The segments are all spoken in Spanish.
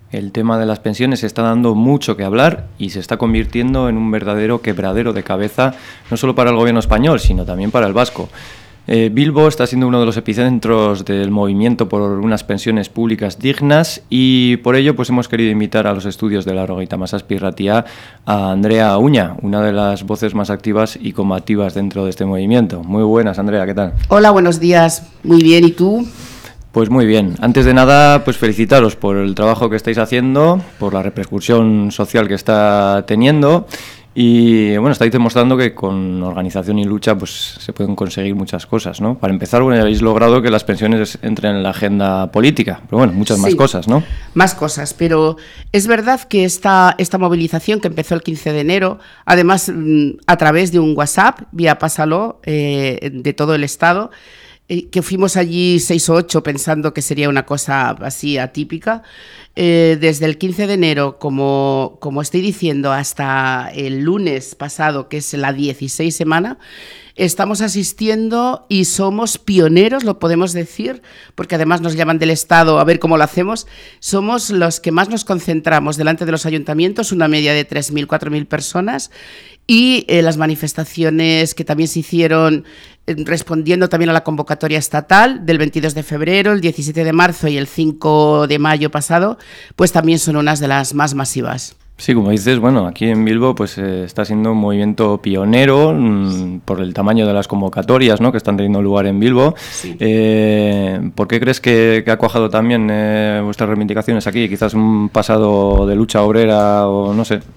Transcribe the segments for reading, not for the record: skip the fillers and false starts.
El tema de las pensiones se está dando mucho que hablar y se está convirtiendo en un verdadero quebradero de cabeza, no solo para el gobierno español, sino también para el vasco. Bilbo está siendo uno de los epicentros del movimiento por unas pensiones públicas dignas y por ello pues hemos querido invitar a los estudios de la Rogeita Masazpi Ratia a Andrea Uña, una de las voces más activas y combativas dentro de este movimiento. Muy buenas, Andrea, ¿qué tal? Hola, buenos días. Muy bien, ¿y tú? Pues muy bien. Antes de nada, pues felicitaros por el trabajo que estáis haciendo, por la repercusión social que está teniendo y, bueno, estáis demostrando que con organización y lucha pues se pueden conseguir muchas cosas, ¿no? Para empezar, bueno, habéis logrado que las pensiones entren en la agenda política, pero bueno, muchas más cosas, ¿no? Más cosas, pero es verdad que esta movilización que empezó el 15 de enero, además a través de un WhatsApp, vía Pásalo, de todo el Estado, que fuimos allí 6 o 8 pensando que sería una cosa así atípica. Desde el 15 de enero, como estoy diciendo, hasta el lunes pasado, que es la 16 semana, estamos asistiendo y somos pioneros, lo podemos decir, porque además nos llaman del Estado a ver cómo lo hacemos. Somos los que más nos concentramos delante de los ayuntamientos, una media de 3.000, 4.000 personas, y las manifestaciones que también se hicieron respondiendo también a la convocatoria estatal del 22 de febrero, el 17 de marzo y el 5 de mayo pasado, pues también son unas de las más masivas. Sí, como dices, bueno, aquí en Bilbo pues está siendo un movimiento pionero por el tamaño de las convocatorias, ¿no?, que están teniendo lugar en Bilbo. Sí. ¿Por qué crees que ha cuajado también vuestras reivindicaciones aquí? Quizás un pasado de lucha obrera o no sé.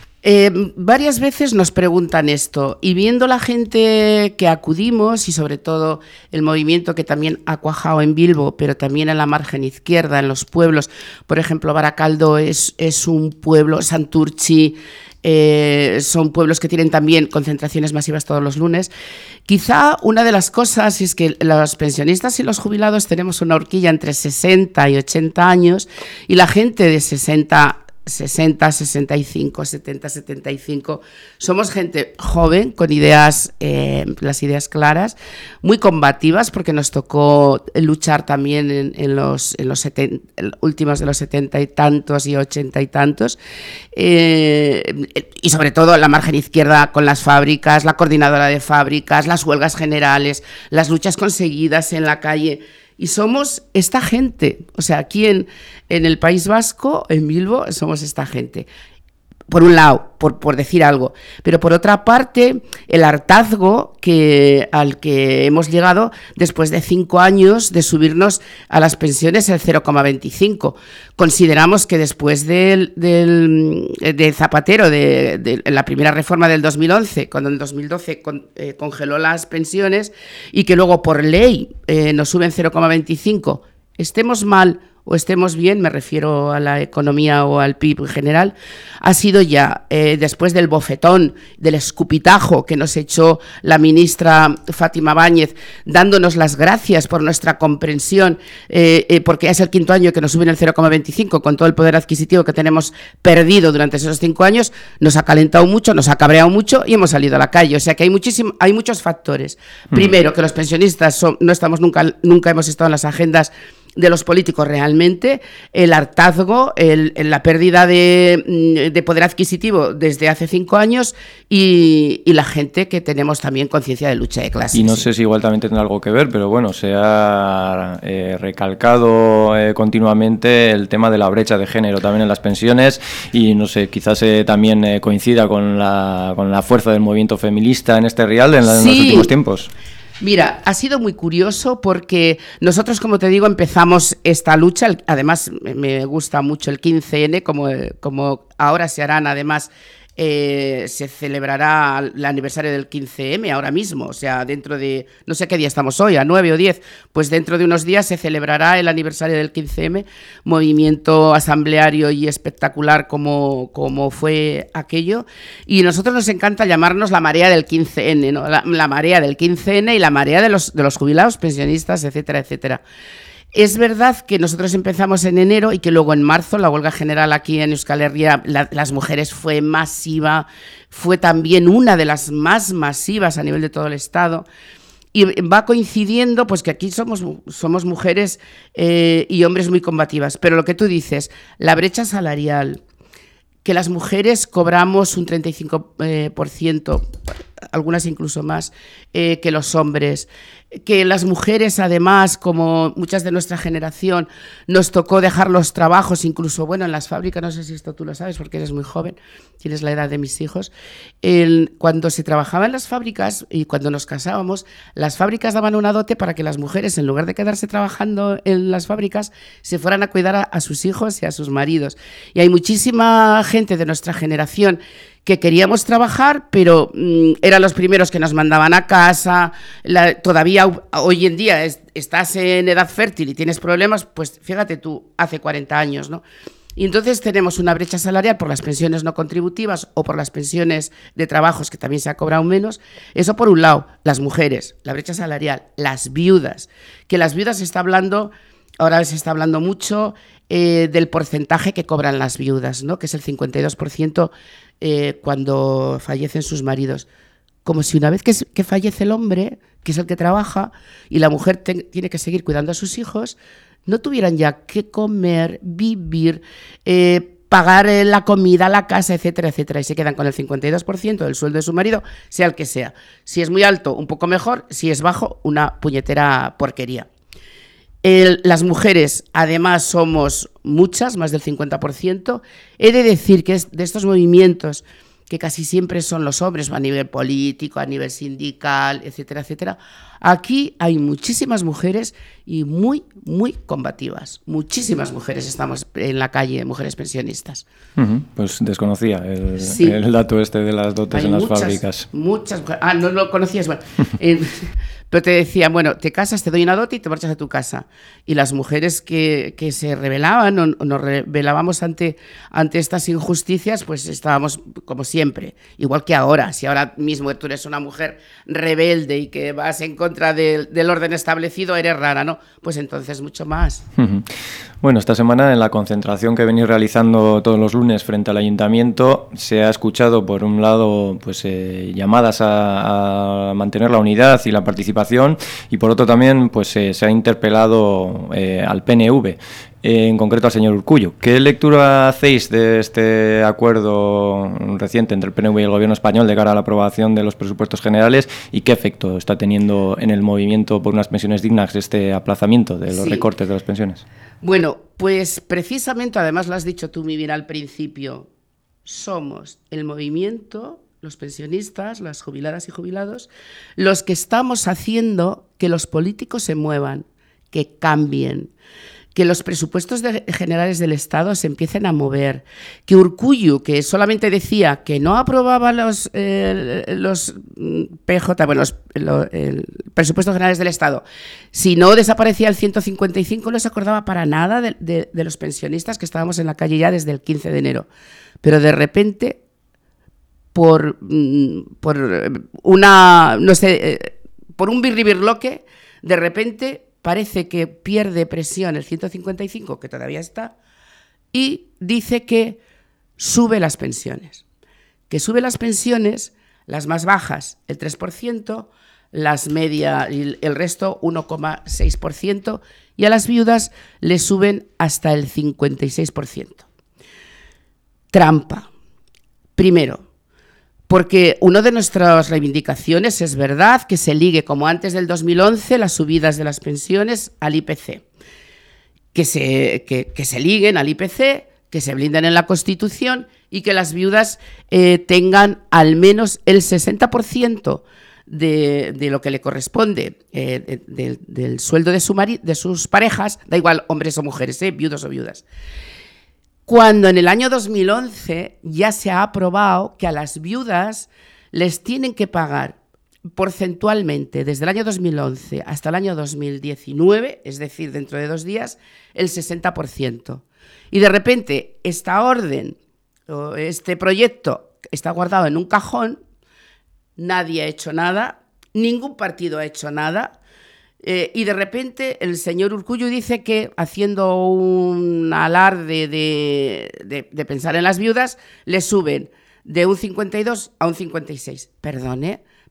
Varias veces nos preguntan esto y viendo la gente que acudimos y sobre todo el movimiento que también ha cuajado en Bilbo, pero también en la margen izquierda, en los pueblos, por ejemplo, Baracaldo es un pueblo, Santurchi, son pueblos que tienen también concentraciones masivas todos los lunes. Quizá una de las cosas es que los pensionistas y los jubilados tenemos una horquilla entre 60 y 80 años y la gente de 60, 65, 70, 75. Somos gente joven, con ideas, las ideas claras, muy combativas, porque nos tocó luchar también en los últimos de los 70 y tantos y 80 y tantos, y sobre todo la margen izquierda con las fábricas, la coordinadora de fábricas, las huelgas generales, las luchas conseguidas en la calle. Y somos esta gente, o sea, aquí en el País Vasco, en Bilbo, somos esta gente. Por un lado, por decir algo, pero por otra parte, el hartazgo al que hemos llegado después de 5 años de subirnos a las pensiones el 0,25. Consideramos que después de Zapatero, de la primera reforma del 2011, cuando en 2012 congeló las pensiones y que luego por ley nos suben 0,25, estemos mal o estemos bien, me refiero a la economía o al PIB en general, ha sido ya después del bofetón, del escupitajo que nos echó la ministra Fátima Báñez, dándonos las gracias por nuestra comprensión, porque es el 5.º año que nos suben el 0,25 con todo el poder adquisitivo que tenemos perdido durante esos 5 años, nos ha calentado mucho, nos ha cabreado mucho y hemos salido a la calle. O sea que hay muchos factores. Primero, que los pensionistas no estamos nunca hemos estado en las agendas de los políticos realmente, el hartazgo, la pérdida de poder adquisitivo desde hace 5 años y la gente que tenemos también conciencia de lucha de clases. Y no sé si igual también tendrá algo que ver, pero bueno, se ha recalcado continuamente el tema de la brecha de género también en las pensiones y no sé, quizás también coincida con la fuerza del movimiento feminista en este real en los últimos tiempos. Mira, ha sido muy curioso porque nosotros, como te digo, empezamos esta lucha, además me gusta mucho el 15N, como ahora se harán además se celebrará el aniversario del 15M ahora mismo, o sea, dentro de, no sé qué día estamos hoy, a 9 o 10, pues dentro de unos días se celebrará el aniversario del 15M, movimiento asambleario y espectacular como fue aquello, y a nosotros nos encanta llamarnos la marea del 15N, ¿no? La marea del 15N y la marea de los jubilados, pensionistas, etcétera, etcétera. Es verdad que nosotros empezamos en enero y que luego en marzo la huelga general aquí en Euskal Herria, las mujeres, fue masiva, fue también una de las más masivas a nivel de todo el Estado. Y va coincidiendo, pues que aquí somos mujeres y hombres muy combativas. Pero lo que tú dices, la brecha salarial, que las mujeres cobramos un 35%, algunas incluso más, que los hombres, que las mujeres además, como muchas de nuestra generación, nos tocó dejar los trabajos, incluso, bueno, en las fábricas, no sé si esto tú lo sabes porque eres muy joven, tienes la edad de mis hijos, cuando se trabajaba en las fábricas y cuando nos casábamos, las fábricas daban una dote para que las mujeres, en lugar de quedarse trabajando en las fábricas, se fueran a cuidar a sus hijos y a sus maridos. Y hay muchísima gente de nuestra generación que queríamos trabajar, pero eran los primeros que nos mandaban a casa. Todavía hoy en día estás en edad fértil y tienes problemas, pues fíjate tú, hace 40 años, ¿no? Y entonces tenemos una brecha salarial por las pensiones no contributivas o por las pensiones de trabajos que también se ha cobrado menos. Eso por un lado, las mujeres, la brecha salarial, las viudas, que las viudas ahora se está hablando mucho del porcentaje que cobran las viudas, ¿no? Que es el 52% cuando fallecen sus maridos. Como si una vez que fallece el hombre, que es el que trabaja, y la mujer tiene que seguir cuidando a sus hijos, no tuvieran ya que comer, vivir, pagar la comida, la casa, etcétera, etcétera, y se quedan con el 52% del sueldo de su marido, sea el que sea. Si es muy alto, un poco mejor; si es bajo, una puñetera porquería. Las mujeres, además, somos muchas, más del 50%. He de decir que de estos movimientos, que casi siempre son los hombres, a nivel político, a nivel sindical, etcétera, etcétera, aquí hay muchísimas mujeres y muy, muy combativas. Muchísimas mujeres estamos en la calle, mujeres pensionistas. Pues desconocía el dato este de las dotes hay en las fábricas. Muchas mujeres. Ah, no lo conocías. Bueno, pero te decían, bueno, te casas, te doy una dote y te marchas a tu casa. Y las mujeres que se rebelaban o nos rebelábamos ante estas injusticias, pues estábamos como siempre, igual que ahora. Si ahora mismo tú eres una mujer rebelde y que vas en contra del orden establecido, eres rara, ¿no? Pues entonces mucho más. Bueno, esta semana en la concentración que venís realizando todos los lunes frente al ayuntamiento se ha escuchado, por un lado, pues llamadas a mantener la unidad y la participación, y por otro también pues se ha interpelado al PNV, en concreto al señor Urkullu. ¿Qué lectura hacéis de este acuerdo reciente entre el PNV y el gobierno español de cara a la aprobación de los presupuestos generales, y qué efecto está teniendo en el movimiento por unas pensiones dignas este aplazamiento de los recortes de las pensiones? Bueno, pues precisamente, además lo has dicho tú muy bien al principio, somos el movimiento, los pensionistas, las jubiladas y jubilados, los que estamos haciendo que los políticos se muevan, que cambien, que los presupuestos generales del Estado se empiecen a mover, que Urkullu, que solamente decía que no aprobaba los PJ, bueno, el presupuestos generales del Estado, si no desaparecía el 155, no se acordaba para nada de los pensionistas que estábamos en la calle ya desde el 15 de enero. Pero de repente, por un birribirloque, de repente parece que pierde presión el 155, que todavía está, y dice que sube las pensiones. Que sube las pensiones, las más bajas el 3%, las medias y el resto 1,6%, y a las viudas le suben hasta el 56%. Trampa. Primero, porque una de nuestras reivindicaciones es verdad que se ligue, como antes del 2011, las subidas de las pensiones al IPC. Que se liguen al IPC, que se blinden en la Constitución y que las viudas tengan al menos el 60% de lo que le corresponde del sueldo de sus parejas, da igual hombres o mujeres, viudos o viudas. Cuando en el año 2011 ya se ha aprobado que a las viudas les tienen que pagar porcentualmente desde el año 2011 hasta el año 2019, es decir, dentro de 2 días, el 60%. Y de repente esta orden o este proyecto está guardado en un cajón, nadie ha hecho nada, ningún partido ha hecho nada. Y de repente el señor Urkullu dice que, haciendo un alarde de pensar en las viudas, le suben de un 52 a un 56. Perdone,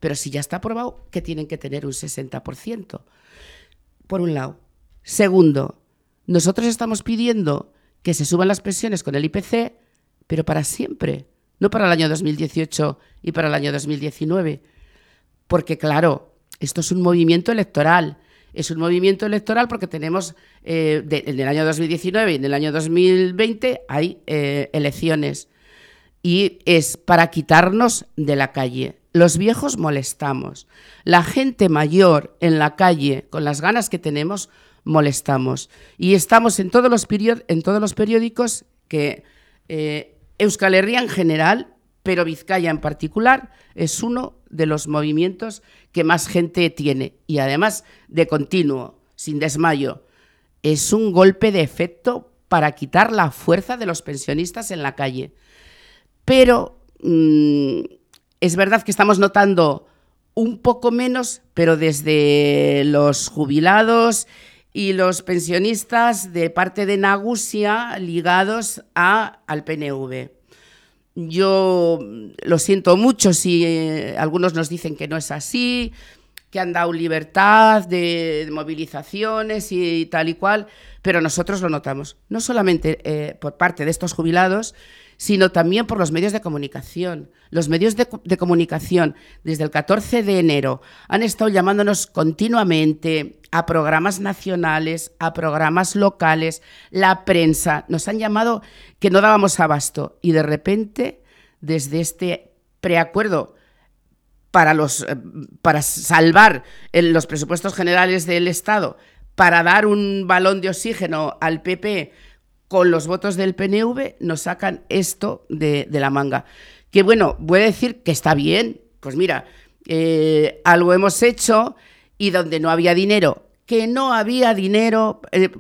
pero si ya está aprobado que tienen que tener un 60%, por un lado. Segundo, nosotros estamos pidiendo que se suban las pensiones con el IPC, pero para siempre, no para el año 2018 y para el año 2019, porque claro, esto es un movimiento electoral. Es un movimiento electoral porque tenemos, en el año 2019 y en el año 2020 hay elecciones. Y es para quitarnos de la calle. Los viejos molestamos. La gente mayor en la calle, con las ganas que tenemos, molestamos. Y estamos en todos los periódicos que Euskal Herria en general, pero Vizcaya en particular, es uno de los movimientos que más gente tiene. Y además de continuo, sin desmayo. Es un golpe de efecto para quitar la fuerza de los pensionistas en la calle. Pero es verdad que estamos notando un poco menos, pero desde los jubilados y los pensionistas de parte de Nagusia ligados al PNV. Yo lo siento mucho si algunos nos dicen que no es así, que han dado libertad de movilizaciones y tal y cual, pero nosotros lo notamos, no solamente por parte de estos jubilados, sino también por los medios de comunicación. Los medios de comunicación, desde el 14 de enero, han estado llamándonos continuamente a programas nacionales, a programas locales, la prensa. Nos han llamado que no dábamos abasto. Y de repente, desde este preacuerdo para salvar los presupuestos generales del Estado, para dar un balón de oxígeno al PP, con los votos del PNV, nos sacan esto de la manga. Que bueno, voy a decir que está bien. Pues mira, algo hemos hecho y donde no había dinero, que no había dinero.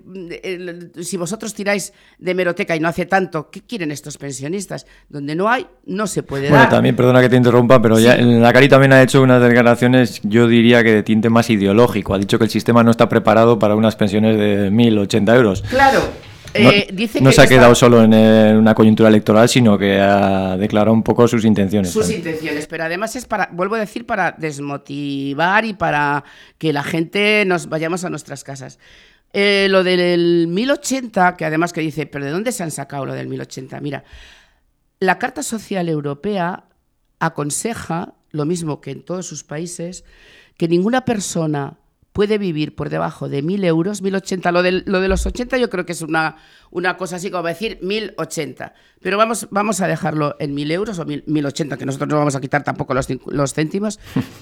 Si vosotros tiráis de hemeroteca y no hace tanto, ¿qué quieren estos pensionistas? Donde no hay, no se puede dar. Bueno, también, perdona que te interrumpa, pero sí. Ya en la Cari también ha hecho unas declaraciones, yo diría que de tinte más ideológico. Ha dicho que el sistema no está preparado para unas pensiones de 1.080 euros. Claro. Dice no que se ha quedado solo en una coyuntura electoral, sino que ha declarado un poco sus intenciones. Sus intenciones, pero además es para, vuelvo a decir, para desmotivar y para que la gente nos vayamos a nuestras casas. Lo del 1080, que además que dice, ¿pero de dónde se han sacado lo del 1080? Mira, la Carta Social Europea aconseja, lo mismo que en todos sus países, que ninguna persona puede vivir por debajo de 1.000 euros, 1.080. Lo de los 80 yo creo que es una cosa así como decir 1.080. Pero vamos a dejarlo en 1.000 euros o 1.080, que nosotros no vamos a quitar tampoco los céntimos.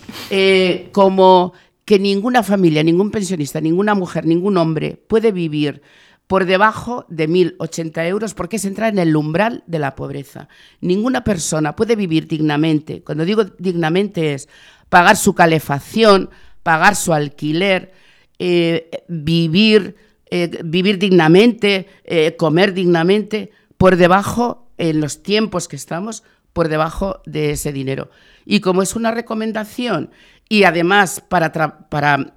Como que ninguna familia, ningún pensionista, ninguna mujer, ningún hombre puede vivir por debajo de 1.080 euros porque es entrar en el umbral de la pobreza. Ninguna persona puede vivir dignamente. Cuando digo dignamente es pagar su calefacción, pagar su alquiler, vivir dignamente, comer dignamente, por debajo, en los tiempos que estamos, por debajo de ese dinero. Y como es una recomendación y además para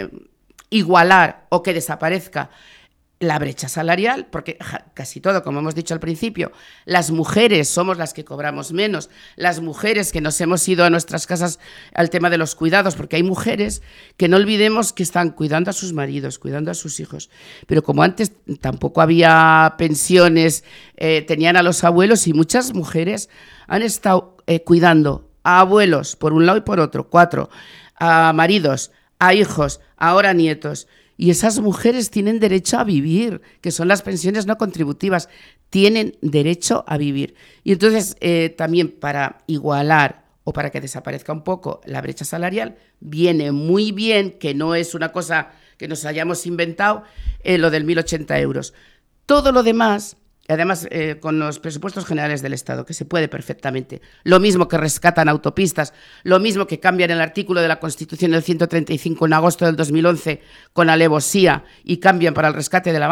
igualar o que desaparezca la brecha salarial, porque casi todo, como hemos dicho al principio, las mujeres somos las que cobramos menos, las mujeres que nos hemos ido a nuestras casas al tema de los cuidados, porque hay mujeres que no olvidemos que están cuidando a sus maridos, cuidando a sus hijos, pero como antes tampoco había pensiones, tenían a los abuelos y muchas mujeres han estado cuidando a abuelos por un lado y por otro, 4, a maridos, a hijos, ahora nietos. Y esas mujeres tienen derecho a vivir, que son las pensiones no contributivas, tienen derecho a vivir. Y entonces también para igualar o para que desaparezca un poco la brecha salarial, viene muy bien, que no es una cosa que nos hayamos inventado, lo del 1.080 euros. Todo lo demás, además con los presupuestos generales del Estado, que se puede perfectamente, lo mismo que rescatan autopistas, lo mismo que cambian el artículo de la Constitución del 135 en agosto del 2011 con alevosía y cambian para el rescate de la banca,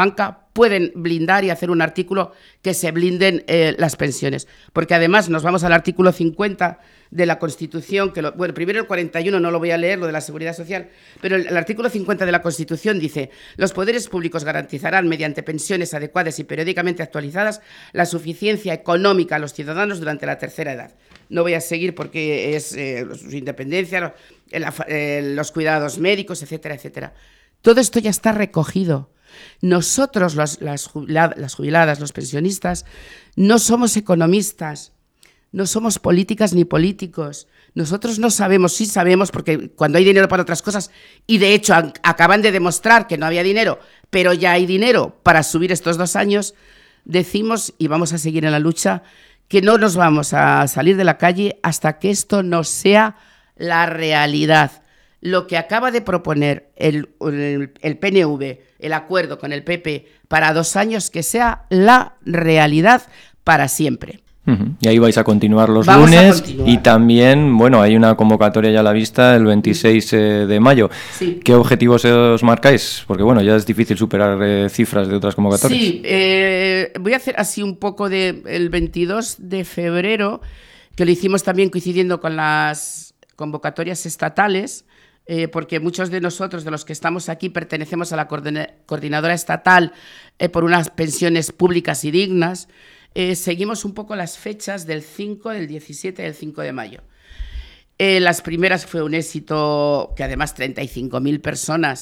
pueden blindar y hacer un artículo que se blinden las pensiones. Porque además nos vamos al artículo 50 de la Constitución, bueno, primero el 41 no lo voy a leer, lo de la Seguridad Social, pero el artículo 50 de la Constitución dice: los poderes públicos garantizarán mediante pensiones adecuadas y periódicamente actualizadas la suficiencia económica a los ciudadanos durante la tercera edad. No voy a seguir porque es su independencia, los cuidados médicos, etcétera, etcétera. Todo esto ya está recogido. Nosotros, las jubiladas, los pensionistas, no somos economistas, no somos políticas ni políticos. Nosotros no sabemos, sí sabemos, porque cuando hay dinero para otras cosas, y de hecho acaban de demostrar que no había dinero, pero ya hay dinero para subir estos 2 años, decimos, y vamos a seguir en la lucha, que no nos vamos a salir de la calle hasta que esto no sea la realidad. Lo que acaba de proponer el PNV, el acuerdo con el PP para 2 años, que sea la realidad para siempre. Y ahí vais a continuar los lunes y también, bueno, hay una convocatoria ya a la vista el 26 de mayo. Sí. ¿Qué objetivos os marcáis? Porque bueno, ya es difícil superar cifras de otras convocatorias. Sí, voy a hacer así un poco el 22 de febrero, que lo hicimos también coincidiendo con las convocatorias estatales, porque muchos de nosotros, de los que estamos aquí, pertenecemos a la coordinadora estatal por unas pensiones públicas y dignas. Seguimos un poco las fechas del 5, del 17 y del 5 de mayo. Las primeras fue un éxito, que además 35.000 personas,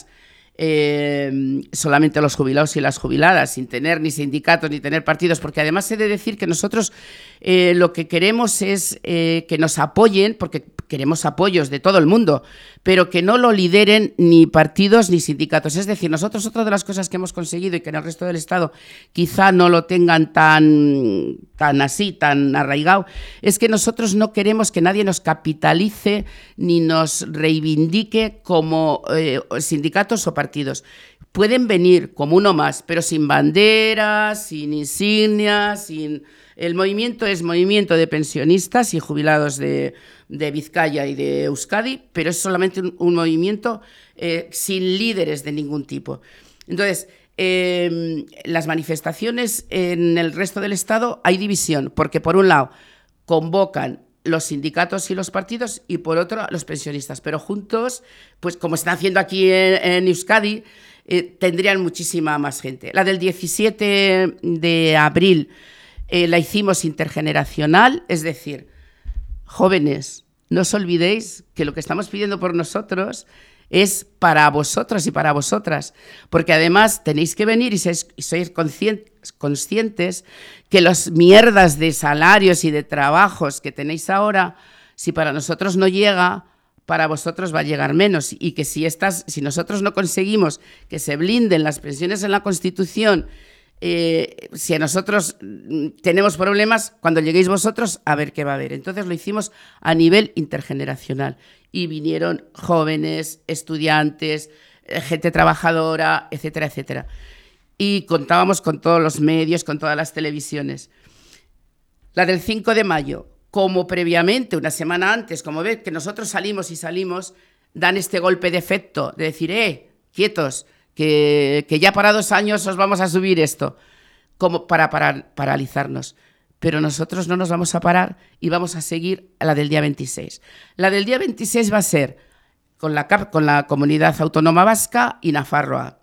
solamente los jubilados y las jubiladas, sin tener ni sindicatos ni tener partidos, porque además he de decir que nosotros lo que queremos es que nos apoyen, porque queremos apoyos de todo el mundo, pero que no lo lideren ni partidos ni sindicatos. Es decir, nosotros, otra de las cosas que hemos conseguido y que en el resto del Estado quizá no lo tengan tan arraigado, es que nosotros no queremos que nadie nos capitalice ni nos reivindique como sindicatos o partidos. Pueden venir como uno más, pero sin banderas, sin insignias, sin... El movimiento es movimiento de pensionistas y jubilados de Vizcaya y de Euskadi, pero es solamente un movimiento sin líderes de ningún tipo. Entonces, las manifestaciones en el resto del Estado hay división, porque por un lado convocan los sindicatos y los partidos y por otro los pensionistas, pero juntos, pues como están haciendo aquí en Euskadi, tendrían muchísima más gente. La del 17 de abril la hicimos intergeneracional, es decir, jóvenes, no os olvidéis que lo que estamos pidiendo por nosotros es para vosotros y para vosotras, porque además tenéis que venir y sois conscientes que las mierdas de salarios y de trabajos que tenéis ahora, si para nosotros no llega, para vosotros va a llegar menos, y que si nosotros no conseguimos que se blinden las pensiones en la Constitución, si a nosotros tenemos problemas, cuando lleguéis vosotros, a ver qué va a haber. Entonces lo hicimos a nivel intergeneracional y vinieron jóvenes, estudiantes, gente trabajadora, etcétera, etcétera. Y contábamos con todos los medios, con todas las televisiones. La del 5 de mayo, como previamente, una semana antes, como ves que nosotros salimos, dan este golpe de efecto de decir, quietos, que ya para 2 años os vamos a subir esto, como para paralizarnos. Pero nosotros no nos vamos a parar y vamos a seguir a la del día 26. La del día 26 va a ser con la Comunidad Autónoma Vasca y Nafarroa.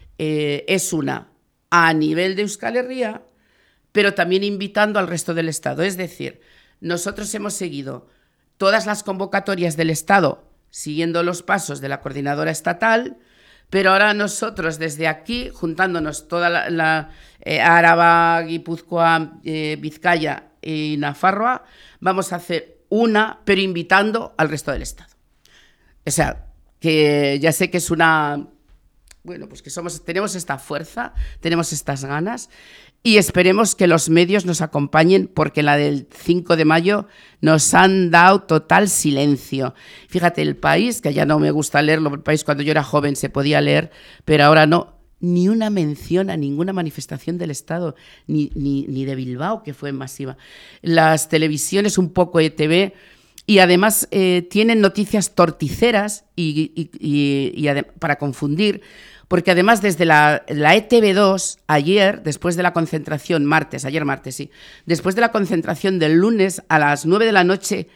Es una a nivel de Euskal Herria, pero también invitando al resto del Estado. Es decir, nosotros hemos seguido todas las convocatorias del Estado, siguiendo los pasos de la coordinadora estatal, pero ahora nosotros desde aquí, juntándonos toda la Áraba, Guipúzcoa, Vizcaya y Nafarroa, vamos a hacer una, pero invitando al resto del Estado. O sea, que ya sé que es una... Bueno, pues que tenemos esta fuerza, tenemos estas ganas y esperemos que los medios nos acompañen, porque la del 5 de mayo nos han dado total silencio. Fíjate, El País, que ya no me gusta leerlo, El País cuando yo era joven se podía leer, pero ahora no, ni una mención a ninguna manifestación del Estado, ni de Bilbao, que fue masiva. Las televisiones, un poco ETV, y además tienen noticias torticeras para confundir, porque además desde la ETV2, ayer, después de la concentración, ayer martes, sí, después de la concentración del lunes a las 9 de la noche,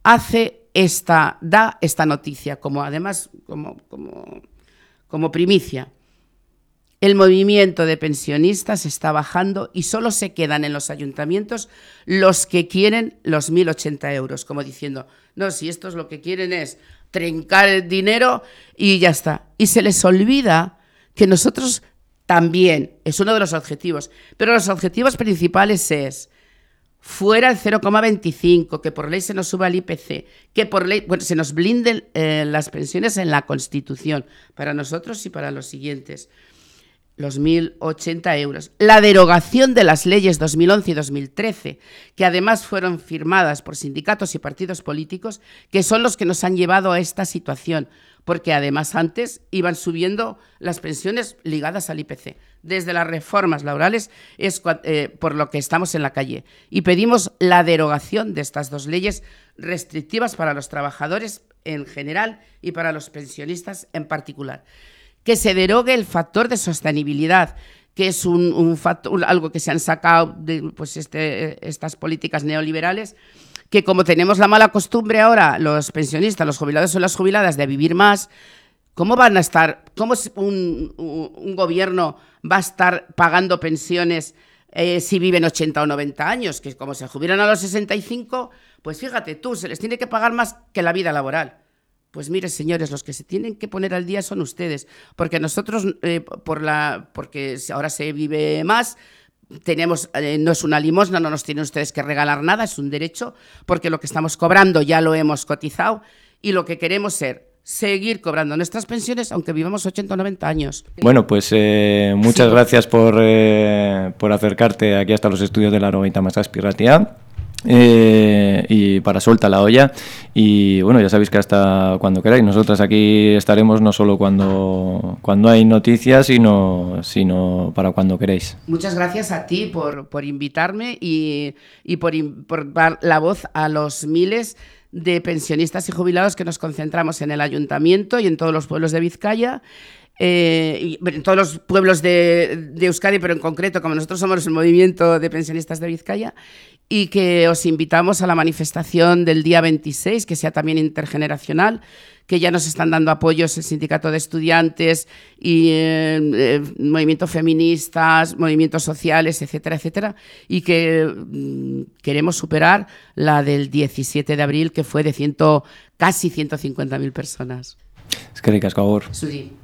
da esta noticia, como primicia. El movimiento de pensionistas está bajando y solo se quedan en los ayuntamientos los que quieren los 1.080 euros, como diciendo, no, si estos lo que quieren es trincar el dinero y ya está. Y se les olvida que nosotros también, es uno de los objetivos, pero los objetivos principales es fuera el 0,25, que por ley se nos suba el IPC, que por ley se nos blinden las pensiones en la Constitución, para nosotros y para los siguientes. Los 1.080 euros. La derogación de las leyes 2011 y 2013, que además fueron firmadas por sindicatos y partidos políticos, que son los que nos han llevado a esta situación, porque además antes iban subiendo las pensiones ligadas al IPC. Desde las reformas laborales es por lo que estamos en la calle. Y pedimos la derogación de estas dos leyes restrictivas para los trabajadores en general y para los pensionistas en particular. Que se derogue el factor de sostenibilidad, que es algo que se han sacado de estas políticas neoliberales, que como tenemos la mala costumbre ahora, los pensionistas, los jubilados o las jubiladas, de vivir más, ¿cómo un gobierno va a estar pagando pensiones si viven 80 o 90 años? Que como se jubilan a los 65, pues fíjate tú, se les tiene que pagar más que la vida laboral. Pues mire, señores, los que se tienen que poner al día son ustedes, porque nosotros, porque ahora se vive más, no es una limosna, no nos tienen ustedes que regalar nada, es un derecho, porque lo que estamos cobrando ya lo hemos cotizado y lo que queremos es seguir cobrando nuestras pensiones aunque vivamos 80 o 90 años. Bueno, pues muchas gracias por acercarte aquí hasta los estudios de la Robaita Masaspi Ratia. Y para suelta la olla, y bueno, ya sabéis que hasta cuando queráis, nosotras aquí estaremos no solo cuando hay noticias, sino para cuando queréis. Muchas gracias a ti por invitarme y por dar la voz a los miles de pensionistas y jubilados que nos concentramos en el ayuntamiento y en todos los pueblos de Vizcaya. En todos los pueblos de Euskadi, pero en concreto, como nosotros somos el movimiento de pensionistas de Vizcaya, y que os invitamos a la manifestación del día 26, que sea también intergeneracional, que ya nos están dando apoyos el Sindicato de Estudiantes y movimientos feministas, movimientos sociales, etcétera, etcétera, y que queremos superar la del 17 de abril, que fue de casi 150.000 personas. Eskerrik asko, Agur. Zuri.